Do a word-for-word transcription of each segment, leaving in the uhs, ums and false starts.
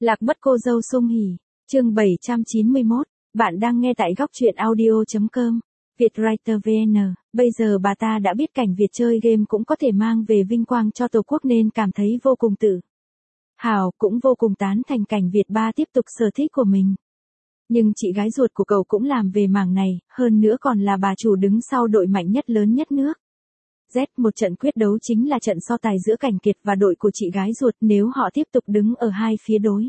Lạc mất cô dâu Sung Hỉ, chương bảy trăm chín mươi mốt, bạn đang nghe tại góc truyện audio chấm com, Vietwriter vê en, bây giờ bà ta đã biết cảnh Việt chơi game cũng có thể mang về vinh quang cho Tổ quốc nên cảm thấy vô cùng tự hào, cũng vô cùng tán thành cảnh Việt ba tiếp tục sở thích của mình. Nhưng chị gái ruột của cậu cũng làm về mảng này, hơn nữa còn là bà chủ đứng sau đội mạnh nhất lớn nhất nước. Z một trận quyết đấu chính là trận so tài giữa Cảnh Kiệt và đội của chị gái ruột, nếu họ tiếp tục đứng ở hai phía đối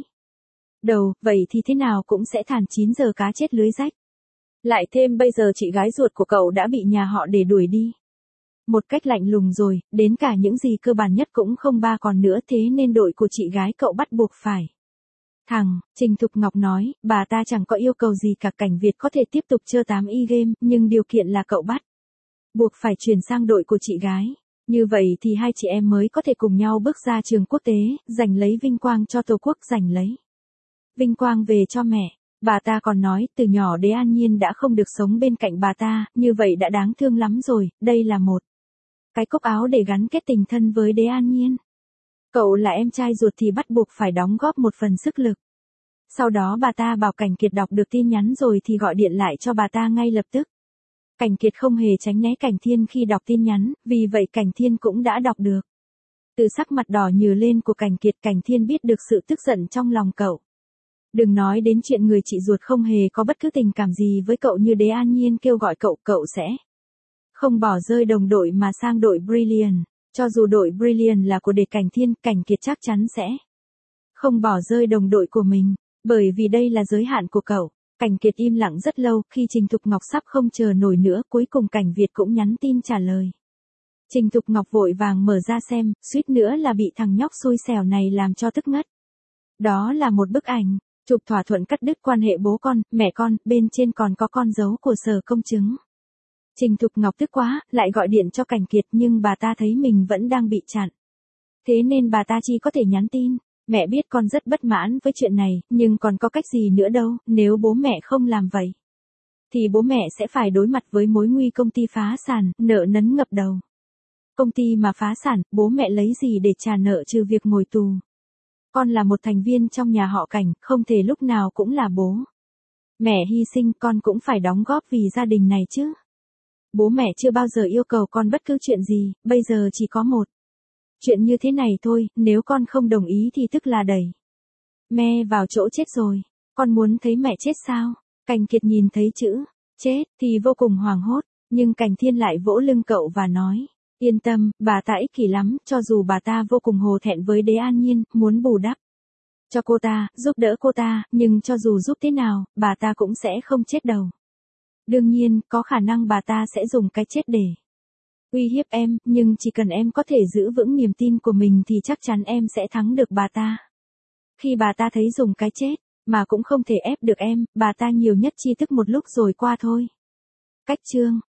đầu, vậy thì thế nào cũng sẽ thàn chín giờ cá chết lưới rách. Lại thêm bây giờ chị gái ruột của cậu đã bị nhà họ để đuổi đi một cách lạnh lùng rồi, đến cả những gì cơ bản nhất cũng không ba còn nữa, thế nên đội của chị gái cậu bắt buộc phải thằng. Trình Thục Ngọc nói, bà ta chẳng có yêu cầu gì cả, Cảnh Việt có thể tiếp tục chơi tám y game, nhưng điều kiện là cậu bắt buộc phải chuyển sang đội của chị gái. Như vậy thì hai chị em mới có thể cùng nhau bước ra trường quốc tế, giành lấy vinh quang cho Tổ quốc, giành lấy vinh quang về cho mẹ. Bà ta còn nói, từ nhỏ Đế An Nhiên đã không được sống bên cạnh bà ta, như vậy đã đáng thương lắm rồi, đây là một cái cúc áo để gắn kết tình thân với Đế An Nhiên. Cậu là em trai ruột thì bắt buộc phải đóng góp một phần sức lực. Sau đó bà ta bảo Cảnh Kiệt đọc được tin nhắn rồi thì gọi điện lại cho bà ta ngay lập tức. Cảnh Kiệt không hề tránh né Cảnh Thiên khi đọc tin nhắn, vì vậy Cảnh Thiên cũng đã đọc được. Từ sắc mặt đỏ nhừ lên của Cảnh Kiệt, Cảnh Thiên biết được sự tức giận trong lòng cậu. Đừng nói đến chuyện người chị ruột không hề có bất cứ tình cảm gì với cậu như Đế An Nhiên kêu gọi cậu, cậu sẽ không bỏ rơi đồng đội mà sang đội Brilliant. Cho dù đội Brilliant là của địch Cảnh Thiên, Cảnh Kiệt chắc chắn sẽ không bỏ rơi đồng đội của mình, bởi vì đây là giới hạn của cậu. Cảnh Kiệt im lặng rất lâu, khi Trình Thục Ngọc sắp không chờ nổi nữa, cuối cùng Cảnh Việt cũng nhắn tin trả lời. Trình Thục Ngọc vội vàng mở ra xem, suýt nữa là bị thằng nhóc xui xẻo này làm cho tức ngất. Đó là một bức ảnh chụp thỏa thuận cắt đứt quan hệ bố con, mẹ con, bên trên còn có con dấu của sở công chứng. Trình Thục Ngọc tức quá, lại gọi điện cho Cảnh Kiệt, nhưng bà ta thấy mình vẫn đang bị chặn. Thế nên bà ta chỉ có thể nhắn tin. Mẹ biết con rất bất mãn với chuyện này, nhưng còn có cách gì nữa đâu, nếu bố mẹ không làm vậy thì bố mẹ sẽ phải đối mặt với mối nguy công ty phá sản, nợ nấn ngập đầu. Công ty mà phá sản, bố mẹ lấy gì để trả nợ trừ việc ngồi tù. Con là một thành viên trong nhà họ Cảnh, không thể lúc nào cũng là bố mẹ hy sinh, con cũng phải đóng góp vì gia đình này chứ. Bố mẹ chưa bao giờ yêu cầu con bất cứ chuyện gì, bây giờ chỉ có một chuyện như thế này thôi, nếu con không đồng ý thì tức là đẩy mẹ vào chỗ chết rồi. Con muốn thấy mẹ chết sao? Cảnh Kiệt nhìn thấy chữ chết thì vô cùng hoảng hốt, nhưng Cảnh Thiên lại vỗ lưng cậu và nói, yên tâm, bà ta ích kỷ lắm, cho dù bà ta vô cùng hổ thẹn với Đế An Nhiên, muốn bù đắp cho cô ta, giúp đỡ cô ta, nhưng cho dù giúp thế nào, bà ta cũng sẽ không chết đâu. Đương nhiên, có khả năng bà ta sẽ dùng cái chết để uy hiếp em, nhưng chỉ cần em có thể giữ vững niềm tin của mình thì chắc chắn em sẽ thắng được bà ta. Khi bà ta thấy dùng cái chết, mà cũng không thể ép được em, bà ta nhiều nhất chi thức một lúc rồi qua thôi. Cách chương